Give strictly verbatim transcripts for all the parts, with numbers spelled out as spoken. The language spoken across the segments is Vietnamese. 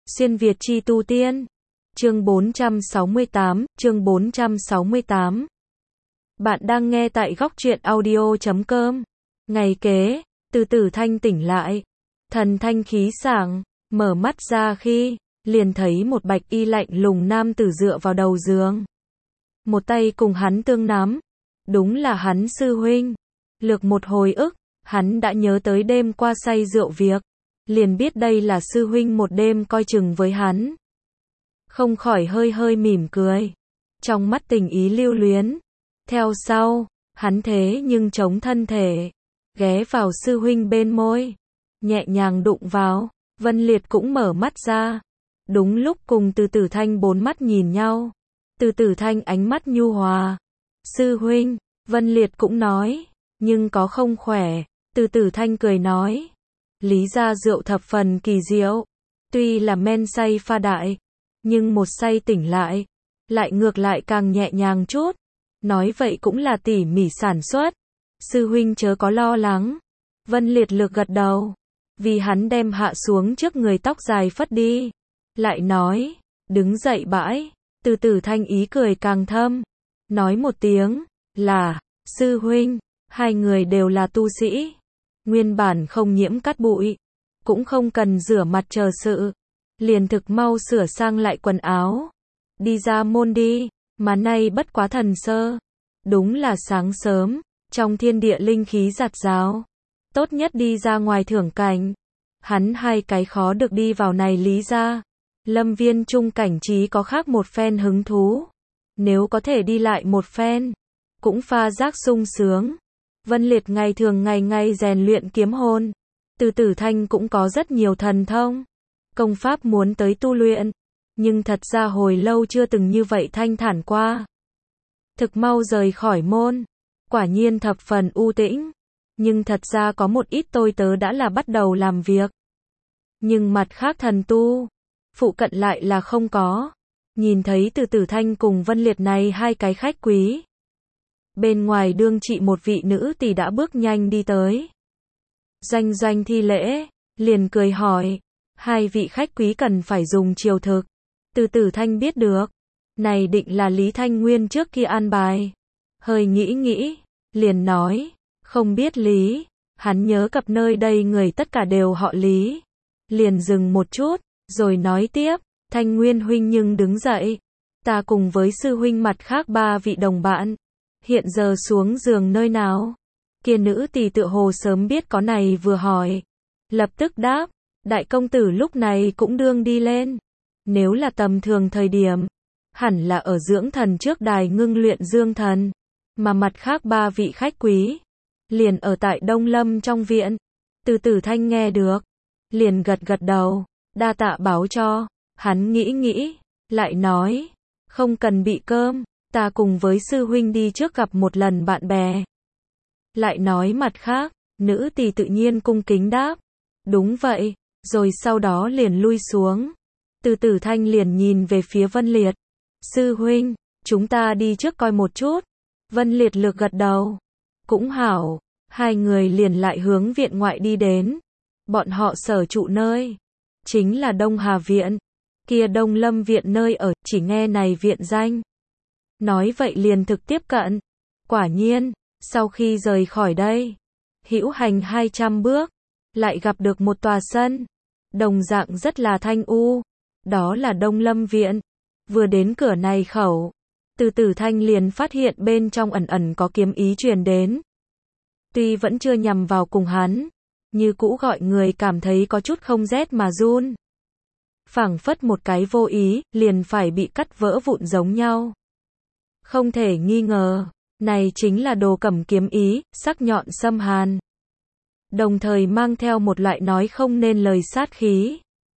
Xuyên Việt chi tu tiên. Chương bốn trăm sáu mươi tám, chương bốn trăm sáu mươi tám. Bạn đang nghe tại góc truyện audio chấm com. Ngày kế, Từ Tử Thanh tỉnh lại, thần thanh khí sảng, mở mắt ra khi liền thấy một bạch y lạnh lùng nam tử dựa vào đầu giường. Một tay cùng hắn tương nắm, đúng là hắn sư huynh. Lược một hồi ức, hắn đã nhớ tới đêm qua say rượu việc, liền biết đây là sư huynh một đêm coi chừng với hắn. Không khỏi hơi hơi mỉm cười, trong mắt tình ý lưu luyến. Theo sau, hắn thế nhưng chống thân thể, ghé vào sư huynh bên môi, nhẹ nhàng đụng vào. Vân Liệt cũng mở mắt ra, đúng lúc cùng Từ Tử Thanh bốn mắt nhìn nhau. Từ Tử Thanh ánh mắt nhu hòa. Sư huynh, Vân Liệt cũng nói, nhưng có không khỏe. Từ Tử Thanh cười nói, lý ra rượu thập phần kỳ diệu, tuy là men say pha đại, nhưng một say tỉnh lại, lại ngược lại càng nhẹ nhàng chút. Nói vậy cũng là tỉ mỉ sản xuất. Sư huynh chớ có lo lắng. Vân Liệt lược gật đầu, vì hắn đem hạ xuống trước người tóc dài phất đi. Lại nói, đứng dậy bãi. Từ Tử Thanh ý cười càng thâm, nói một tiếng, là, sư huynh. Hai người đều là tu sĩ, nguyên bản không nhiễm cát bụi, cũng không cần rửa mặt chờ sự, liền thực mau sửa sang lại quần áo, đi ra môn đi. Mà nay bất quá thần sơ, đúng là sáng sớm, trong thiên địa linh khí giạt rào, tốt nhất đi ra ngoài thưởng cảnh. Hắn hai cái khó được đi vào này lý ra, lâm viên trung cảnh trí có khác một phen hứng thú, nếu có thể đi lại một phen, cũng pha giác sung sướng. Vân Liệt ngày thường ngày ngày rèn luyện kiếm hồn, Từ Tử Thanh cũng có rất nhiều thần thông, công pháp muốn tới tu luyện, nhưng thật ra hồi lâu chưa từng như vậy thanh thản qua. Thực mau rời khỏi môn, quả nhiên thập phần u tĩnh, nhưng thật ra có một ít tôi tớ đã là bắt đầu làm việc. Nhưng mặt khác thần tu, phụ cận lại là không có. Nhìn thấy Từ Tử Thanh cùng Vân Liệt này hai cái khách quý, bên ngoài đương trị một vị nữ tỷ đã bước nhanh đi tới. Doanh doanh thi lễ, liền cười hỏi, hai vị khách quý cần phải dùng triều thực. Từ Tử Thanh biết được, này định là Lý Thanh Nguyên trước kia an bài. Hơi nghĩ nghĩ, liền nói, không biết Lý. Hắn nhớ cập nơi đây người tất cả đều họ Lý. Liền dừng một chút, rồi nói tiếp, Thanh Nguyên huynh nhưng đứng dậy. Ta cùng với sư huynh mặt khác ba vị đồng bạn, hiện giờ xuống giường nơi nào? Kia nữ tỷ tựa hồ sớm biết có này vừa hỏi, lập tức đáp, đại công tử lúc này cũng đương đi lên. Nếu là tầm thường thời điểm, hẳn là ở dưỡng thần trước đài ngưng luyện dương thần, mà mặt khác ba vị khách quý, liền ở tại Đông Lâm trong viện. Từ Tử Thanh nghe được, liền gật gật đầu, đa tạ báo cho. Hắn nghĩ nghĩ, lại nói, không cần bị cơm, ta cùng với sư huynh đi trước gặp một lần bạn bè. Lại nói mặt khác, nữ tỳ tự nhiên cung kính đáp, đúng vậy, rồi sau đó liền lui xuống. Từ Tử Thanh liền nhìn về phía Vân Liệt, sư huynh, chúng ta đi trước coi một chút. Vân Liệt lược gật đầu, cũng hảo. Hai người liền lại hướng viện ngoại đi đến. Bọn họ sở trụ nơi, chính là Đông Hà Viện, kia Đông Lâm Viện nơi ở, chỉ nghe này viện danh. Nói vậy liền thực tiếp cận. Quả nhiên, sau khi rời khỏi đây, hữu hành hai trăm bước, lại gặp được một tòa sân, đồng dạng rất là thanh u. Đó là Đông Lâm Viện. Vừa đến cửa này khẩu, Từ Tử Thanh liền phát hiện bên trong ẩn ẩn có kiếm ý truyền đến. Tuy vẫn chưa nhằm vào cùng hắn, như cũ gọi người cảm thấy có chút không rét mà run. Phảng phất một cái vô ý, liền phải bị cắt vỡ vụn giống nhau. Không thể nghi ngờ, này chính là đồ cẩm kiếm ý, sắc nhọn xâm hàn. Đồng thời mang theo một loại nói không nên lời sát khí.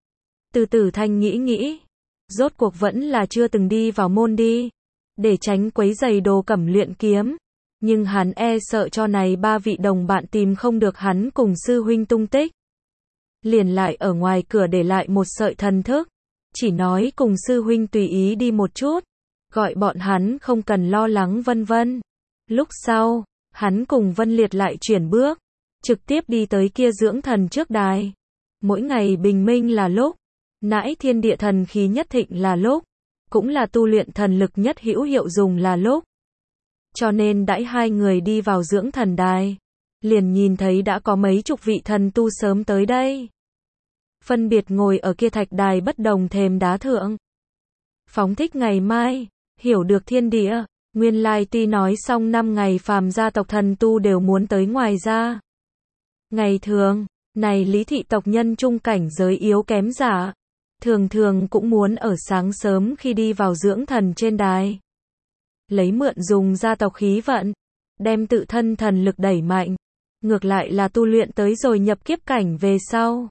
Từ Tử Thanh nghĩ nghĩ, rốt cuộc vẫn là chưa từng đi vào môn đi, để tránh quấy rầy đồ cẩm luyện kiếm. Nhưng hắn e sợ cho này ba vị đồng bạn tìm không được hắn cùng sư huynh tung tích. Liền lại ở ngoài cửa để lại một sợi thần thức, chỉ nói cùng sư huynh tùy ý đi một chút, gọi bọn hắn không cần lo lắng vân vân. Lúc sau, hắn cùng Vân Liệt lại chuyển bước, trực tiếp đi tới kia dưỡng thần trước đài. Mỗi ngày bình minh là lúc, nãi thiên địa thần khí nhất thịnh là lúc, cũng là tu luyện thần lực nhất hữu hiệu dùng là lúc. Cho nên đãi hai người đi vào dưỡng thần đài, liền nhìn thấy đã có mấy chục vị thần tu sớm tới đây. Phân biệt ngồi ở kia thạch đài bất đồng thềm đá thượng. Phóng thích ngày mai, hiểu được thiên địa, nguyên lai tuy nói xong năm ngày phàm gia tộc thần tu đều muốn tới ngoài ra. Ngày thường, này lý thị tộc nhân trung cảnh giới yếu kém giả, thường thường cũng muốn ở sáng sớm khi đi vào dưỡng thần trên đài. Lấy mượn dùng gia tộc khí vận, đem tự thân thần lực đẩy mạnh, ngược lại là tu luyện tới rồi nhập kiếp cảnh về sau.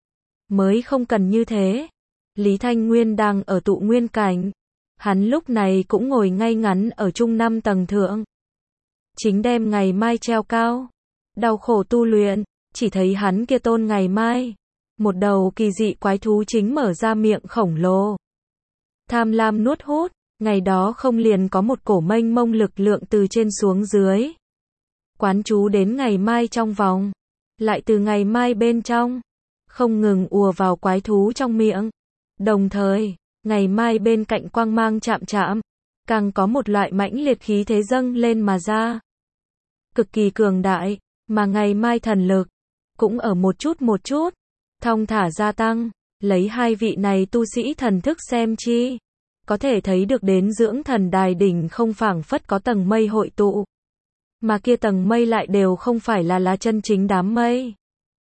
Mới không cần như thế. Lý Thanh Nguyên đang ở tụ nguyên cảnh, hắn lúc này cũng ngồi ngay ngắn ở trung năm tầng thượng. Chính đem ngày mai treo cao, đau khổ tu luyện, chỉ thấy hắn kia tôn ngày mai. Một đầu kỳ dị quái thú chính mở ra miệng khổng lồ. Tham lam nuốt hút, ngày đó không liền có một cổ mênh mông lực lượng từ trên xuống dưới. Quán chú đến ngày mai trong vòng, lại từ ngày mai bên trong, không ngừng ùa vào quái thú trong miệng. Đồng thời, ngày mai bên cạnh quang mang chạm chạm, càng có một loại mãnh liệt khí thế dâng lên mà ra. Cực kỳ cường đại, mà ngày mai thần lực, cũng ở một chút một chút, thong thả gia tăng, lấy hai vị này tu sĩ thần thức xem chi. Có thể thấy được đến dưỡng thần đài đỉnh không phảng phất có tầng mây hội tụ. Mà kia tầng mây lại đều không phải là là chân chính đám mây.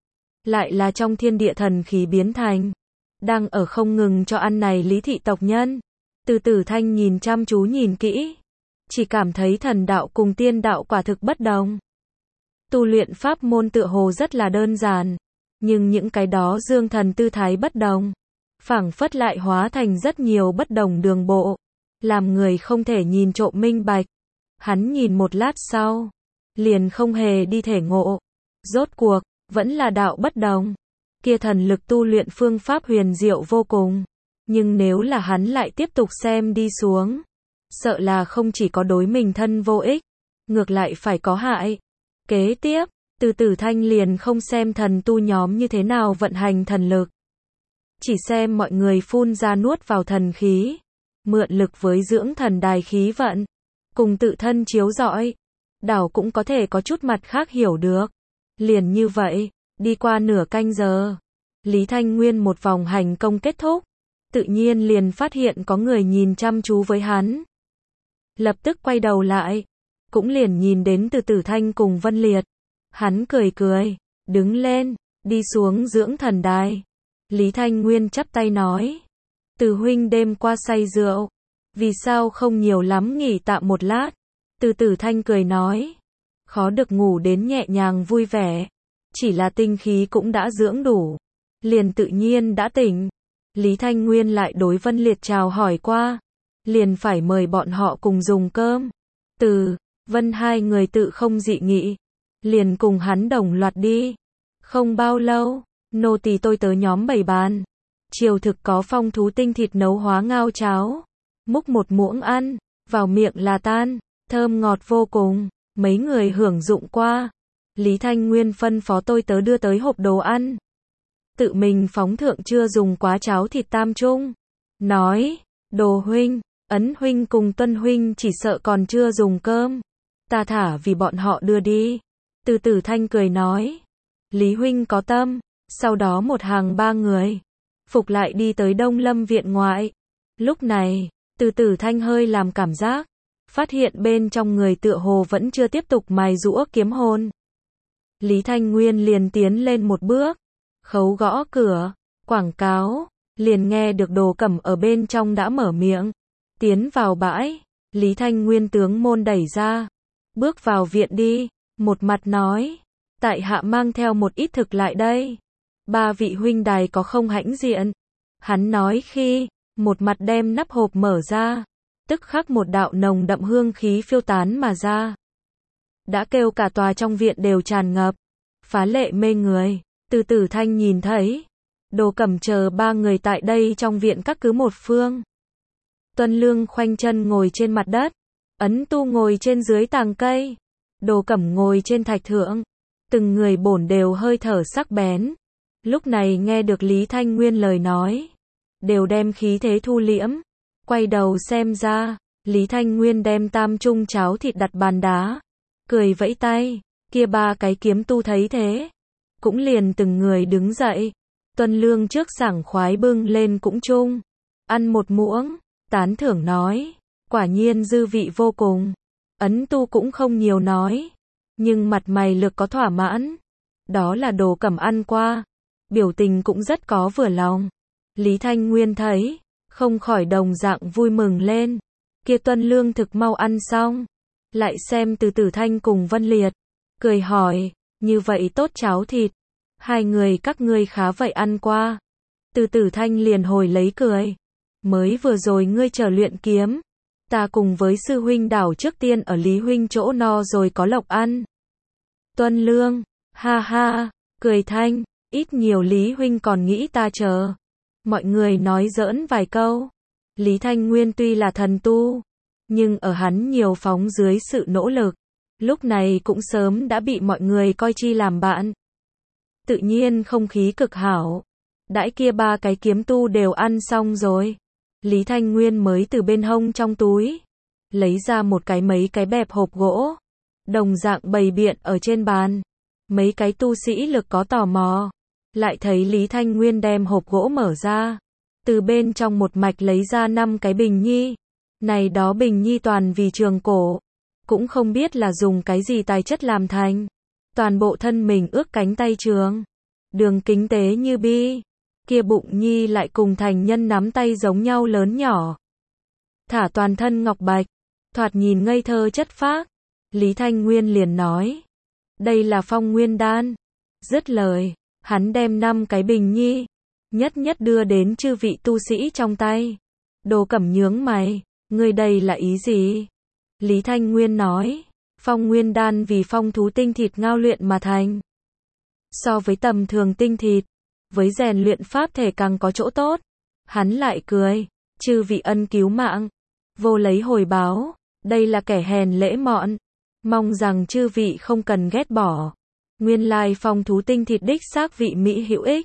Lại là trong thiên địa thần khí biến thành. Đang ở không ngừng cho ăn này lý thị tộc nhân. Từ Tử Thanh nhìn chăm chú nhìn kỹ. Chỉ cảm thấy thần đạo cùng tiên đạo quả thực bất đồng. Tu luyện pháp môn tựa hồ rất là đơn giản. Nhưng những cái đó dương thần tư thái bất đồng. Phảng phất lại hóa thành rất nhiều bất đồng đường bộ. Làm người không thể nhìn trộm minh bạch. Hắn nhìn một lát sau. Liền không hề đi thể ngộ. Rốt cuộc, vẫn là đạo bất đồng. Kia thần lực tu luyện phương pháp huyền diệu vô cùng. Nhưng nếu là hắn lại tiếp tục xem đi xuống. Sợ là không chỉ có đối mình thân vô ích. Ngược lại phải có hại. Kế tiếp, Từ Tử Thanh liền không xem thần tu nhóm như thế nào vận hành thần lực. Chỉ xem mọi người phun ra nuốt vào thần khí. Mượn lực với dưỡng thần đài khí vận. Cùng tự thân chiếu rọi. Đảo cũng có thể có chút mặt khác hiểu được. Liền như vậy, đi qua nửa canh giờ. Lý Thanh Nguyên một vòng hành công kết thúc. Tự nhiên liền phát hiện có người nhìn chăm chú với hắn. Lập tức quay đầu lại. Cũng liền nhìn đến Từ Tử Thanh cùng Vân Liệt. Hắn cười cười, đứng lên, đi xuống dưỡng thần đài. Lý Thanh Nguyên chắp tay nói. Từ huynh đêm qua say rượu. Vì sao không nhiều lắm nghỉ tạm một lát? Từ Tử Thanh cười nói. Khó được ngủ đến nhẹ nhàng vui vẻ. Chỉ là tinh khí cũng đã dưỡng đủ. Liền tự nhiên đã tỉnh. Lý Thanh Nguyên lại đối Vân Liệt chào hỏi qua. Liền phải mời bọn họ cùng dùng cơm. Từ, Vân hai người tự không dị nghị. Liền cùng hắn đồng loạt đi. Không bao lâu, nô tỳ tôi tớ nhóm bày bàn. Chiều thực có phong thú tinh thịt nấu hóa ngao cháo. Múc một muỗng ăn, vào miệng là tan, thơm ngọt vô cùng. Mấy người hưởng dụng qua. Lý Thanh Nguyên phân phó tôi tớ đưa tới hộp đồ ăn. Tự mình phóng thượng chưa dùng quá cháo thịt tam trung. Nói, Đồ huynh, Ấn huynh cùng Tuân huynh chỉ sợ còn chưa dùng cơm. Ta thả vì bọn họ đưa đi. Từ Tử Thanh cười nói. Lý huynh có tâm. Sau đó một hàng ba người. Phục lại đi tới Đông Lâm viện ngoại. Lúc này, Từ Tử Thanh hơi làm cảm giác. Phát hiện bên trong người tựa hồ vẫn chưa tiếp tục mài giũa kiếm hồn. Lý Thanh Nguyên liền tiến lên một bước. Khấu gõ cửa. Quảng cáo. Liền nghe được Đồ Cẩm ở bên trong đã mở miệng. Tiến vào bãi. Lý Thanh Nguyên tướng môn đẩy ra. Bước vào viện đi. Một mặt nói. Tại hạ mang theo một ít thực lại đây. Ba vị huynh đài có không hãnh diện. Hắn nói khi. Một mặt đem nắp hộp mở ra. Tức khắc một đạo nồng đậm hương khí phiêu tán mà ra. Đã kêu cả tòa trong viện đều tràn ngập. Phá lệ mê người. Từ Tử Thanh nhìn thấy. Đồ Cẩm chờ ba người tại đây trong viện các cứ một phương. Tuân Lương khoanh chân ngồi trên mặt đất. Ấn Tu ngồi trên dưới tàng cây. Đồ Cẩm ngồi trên thạch thượng. Từng người bổn đều hơi thở sắc bén. Lúc này nghe được Lý Thanh Nguyên lời nói. đều đem khí thế thu liễm, quay đầu xem ra, Lý Thanh Nguyên đem tam chung cháo thịt đặt bàn đá, cười vẫy tay, kia ba cái kiếm tu thấy thế, cũng liền từng người đứng dậy, Tuân Lương trước sảng khoái bưng lên cũng chung, ăn một muỗng, tán thưởng nói, quả nhiên dư vị vô cùng. Ấn Tu cũng không nhiều nói, nhưng mặt mày lực có thỏa mãn, đó là Đồ Cẩm ăn qua, biểu tình cũng rất có vừa lòng. Lý Thanh Nguyên thấy, không khỏi đồng dạng vui mừng lên, kia Tuân Lương thực mau ăn xong, lại xem Từ Tử Thanh cùng Vân Liệt, cười hỏi, như vậy tốt cháo thịt, hai người các ngươi khá vậy ăn qua. Từ Tử Thanh liền hồi lấy cười, mới vừa rồi ngươi chờ luyện kiếm, ta cùng với sư huynh đảo trước tiên ở Lý huynh chỗ no rồi có lộc ăn. Tuân Lương, ha ha, cười thanh, ít nhiều Lý huynh còn nghĩ ta chờ. Mọi người nói giỡn vài câu. Lý Thanh Nguyên tuy là thần tu, nhưng ở hắn nhiều phóng dưới sự nỗ lực, lúc này cũng sớm đã bị mọi người coi chi làm bạn. Tự nhiên không khí cực hảo. Đãi kia ba cái kiếm tu đều ăn xong rồi, Lý Thanh Nguyên mới từ bên hông trong túi lấy ra một cái mấy cái bẹp hộp gỗ, đồng dạng bày biện ở trên bàn. Mấy cái tu sĩ lực có tò mò, lại thấy Lý Thanh Nguyên đem hộp gỗ mở ra, từ bên trong một mạch lấy ra năm cái bình nhi. Này đó bình nhi toàn vì trường cổ, cũng không biết là dùng cái gì tài chất làm thành. Toàn bộ thân mình ước cánh tay trường, đường kính tế như bi, kia bụng nhi lại cùng thành nhân nắm tay giống nhau lớn nhỏ. Thả toàn thân ngọc bạch, thoạt nhìn ngây thơ chất phác. Lý Thanh Nguyên liền nói, đây là Phong Nguyên đan. Dứt lời, hắn đem năm cái bình nhi, nhất nhất đưa đến chư vị tu sĩ trong tay. Đồ Cẩm nhướng mày, ngươi đây là ý gì? Lý Thanh Nguyên nói, Phong Nguyên đan vì phong thú tinh thịt ngao luyện mà thành. So với tầm thường tinh thịt, với rèn luyện pháp thể càng có chỗ tốt. Hắn lại cười, chư vị ân cứu mạng, vô lấy hồi báo, đây là kẻ hèn lễ mọn, mong rằng chư vị không cần ghét bỏ. Nguyên lai phong thú tinh thịt đích xác vị mỹ hữu ích.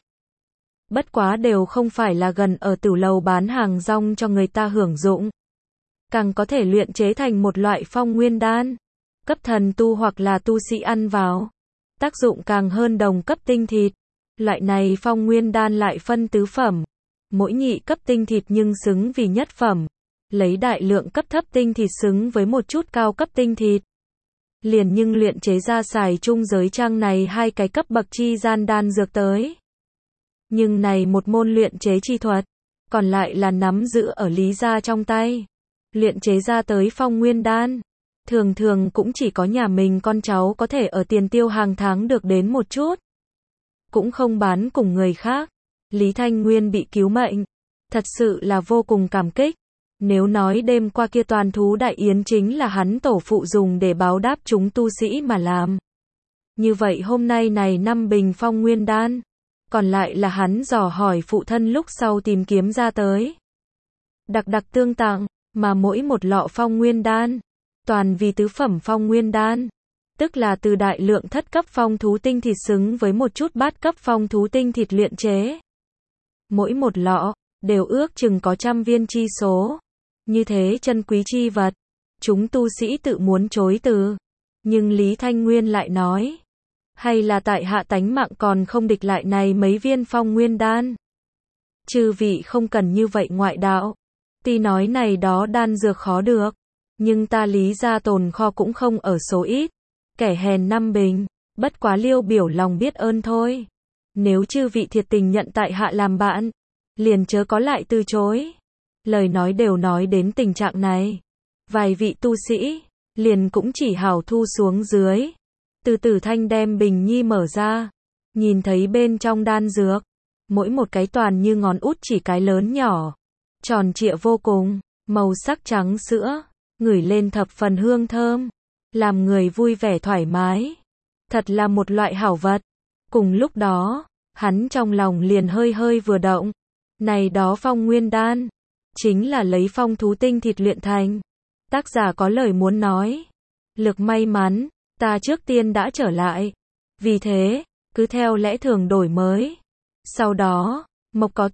Bất quá đều không phải là gần ở tử lầu bán hàng rong cho người ta hưởng dụng. Càng có thể luyện chế thành một loại phong nguyên đan, cấp thần tu hoặc là tu sĩ ăn vào, tác dụng càng hơn đồng cấp tinh thịt. Loại này phong nguyên đan lại phân tứ phẩm, mỗi nhị cấp tinh thịt nhưng xứng vì nhất phẩm, lấy đại lượng cấp thấp tinh thịt xứng với một chút cao cấp tinh thịt. Liền nhưng luyện chế ra xài chung giới trang này hai cái cấp bậc chi gian đan dược tới. Nhưng này một môn luyện chế chi thuật, còn lại là nắm giữ ở Lý gia trong tay. Luyện chế ra tới phong nguyên đan, thường thường cũng chỉ có nhà mình con cháu có thể ở tiền tiêu hàng tháng được đến một chút. Cũng không bán cùng người khác. Lý Thanh Nguyên bị cứu mệnh, thật sự là vô cùng cảm kích. Nếu nói đêm qua kia toàn thú đại yến chính là hắn tổ phụ dùng để báo đáp chúng tu sĩ mà làm, như vậy hôm nay này năm bình phong nguyên đan, còn lại là hắn dò hỏi phụ thân lúc sau tìm kiếm ra tới. Đặc đặc tương tặng, mà mỗi một lọ phong nguyên đan, toàn vì tứ phẩm phong nguyên đan, tức là từ đại lượng thất cấp phong thú tinh thịt xứng với một chút bát cấp phong thú tinh thịt luyện chế. Mỗi một lọ, đều ước chừng có trăm viên chi số. Như thế chân quý chi vật, chúng tu sĩ tự muốn chối từ. Nhưng Lý Thanh Nguyên lại nói, hay là tại hạ tánh mạng còn không địch lại này mấy viên phong nguyên đan. Chư vị không cần như vậy ngoại đạo. Tuy nói này đó đan dược khó được, nhưng ta Lý gia tồn kho cũng không ở số ít. Kẻ hèn năm bình, bất quá liêu biểu lòng biết ơn thôi. Nếu chư vị thiệt tình nhận tại hạ làm bạn, liền chớ có lại từ chối. Lời nói đều nói đến tình trạng này, vài vị tu sĩ liền cũng chỉ hảo thu xuống dưới. Từ Tử Thanh đem bình nhi mở ra, nhìn thấy bên trong đan dược, mỗi một cái toàn như ngón út chỉ cái lớn nhỏ, tròn trịa vô cùng, màu sắc trắng sữa, ngửi lên thập phần hương thơm, làm người vui vẻ thoải mái. Thật là một loại hảo vật. Cùng lúc đó, hắn trong lòng liền hơi hơi vừa động. Này đó phong nguyên đan, chính là lấy phong thú tinh thịt luyện thành. Tác giả có lời muốn nói. Lực may mắn, ta trước tiên đã trở lại. Vì thế, cứ theo lẽ thường đổi mới. Sau đó, mộc có thịt,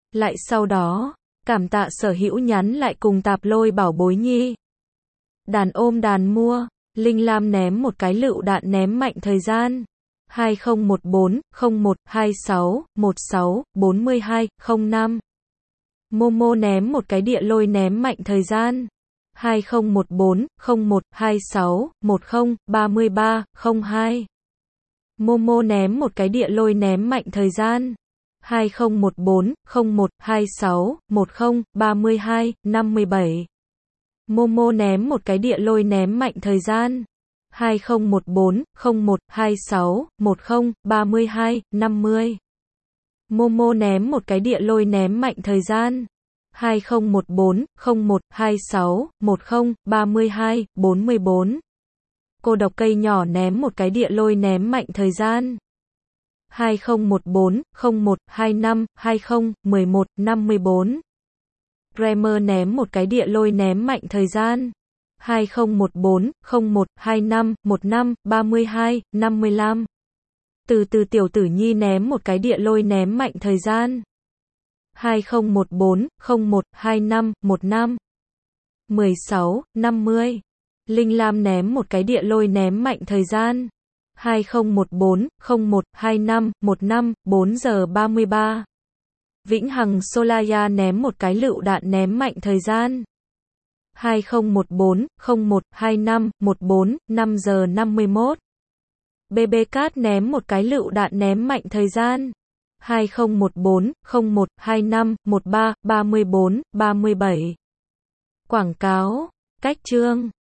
Lại sau đó, cảm tạ sở hữu nhắn lại cùng tạp lôi bảo bối nhi. Đàn ôm đàn mua, Linh Lam ném một cái lựu đạn ném mạnh thời gian. hai không một bốn không một hai sáu một sáu bốn hai không năm. Momo ném một cái địa lôi ném mạnh thời gian. hai không một bốn không một hai sáu một không ba ba không hai. Momo ném một cái địa lôi ném mạnh thời gian. hai không một bốn không một hai sáu một không ba hai năm bảy. Momo ném một cái địa lôi ném mạnh thời gian. hai không một bốn không một hai sáu một không ba hai năm mươi. Momo ném một cái địa lôi ném mạnh thời gian. hai không một bốn không một hai sáu một không ba hai bốn bốn. Cô độc cây nhỏ ném một cái địa lôi ném mạnh thời gian. hai không một bốn không một hai năm hai không một một năm bốn. Bremer ném một cái địa lôi ném mạnh thời gian. hai không một bốn không một hai năm một năm ba hai năm lăm. Từ từ tiểu tử nhi ném một cái địa lôi ném mạnh thời gian. hai không một bốn không một hai năm một năm mười sáu năm mươi. Linh Lam ném một cái địa lôi ném mạnh thời gian. hai không một bốn không một hai năm một năm bốn giờ ba mươi ba. Vĩnh Hằng Solaya ném một cái lựu đạn ném mạnh thời gian. hai không một bốn không một hai năm một bốn năm giờ năm mươi mốt. bê bê Cat ném một cái lựu đạn ném mạnh thời gian. hai không một bốn không một hai năm một ba ba bốn ba bảy. Quảng cáo, cách chương